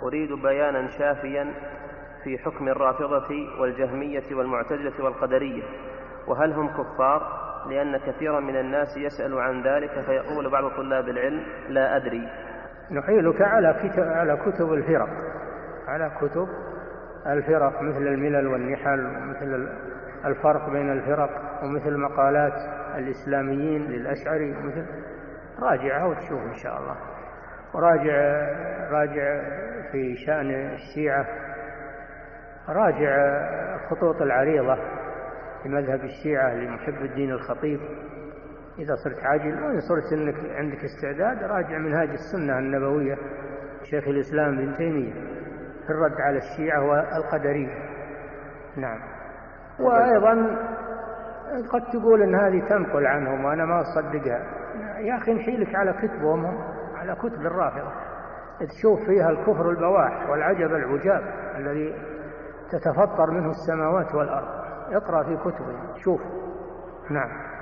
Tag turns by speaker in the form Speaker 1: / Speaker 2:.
Speaker 1: أريد بيانا شافيا في حكم الرافضة والجهمية والمعتزلة والقدرية، وهل هم كفار؟ لأن كثيرا من الناس يسأل عن ذلك فيقول بعض طلاب العلم لا أدري.
Speaker 2: نحيلك على كتب الفرق، مثل الملل والنحل، ومثل الفرق بين الفرق، ومثل مقالات الإسلاميين للأشعري، راجعها وتشوف إن شاء الله. راجع في شأن الشيعة، راجع الخطوط العريضة في مذهب الشيعة لمحب الدين الخطيب إذا صرت عاجل، وإن صرت إنك عندك استعداد راجع منهاج السنة النبوية شيخ الإسلام ابن تيمية في الرد على الشيعة والقدرية. نعم. وأيضا قد تقول إن هذه تنقل عنهم وأنا ما أصدقها، يا أخي نحيلك على كتبهم، على كتب الرافضة تشوف فيها الكفر البواح والعجب العجاب الذي تتفطر منه السماوات والأرض. اقرأ في كتبهم شوف. نعم.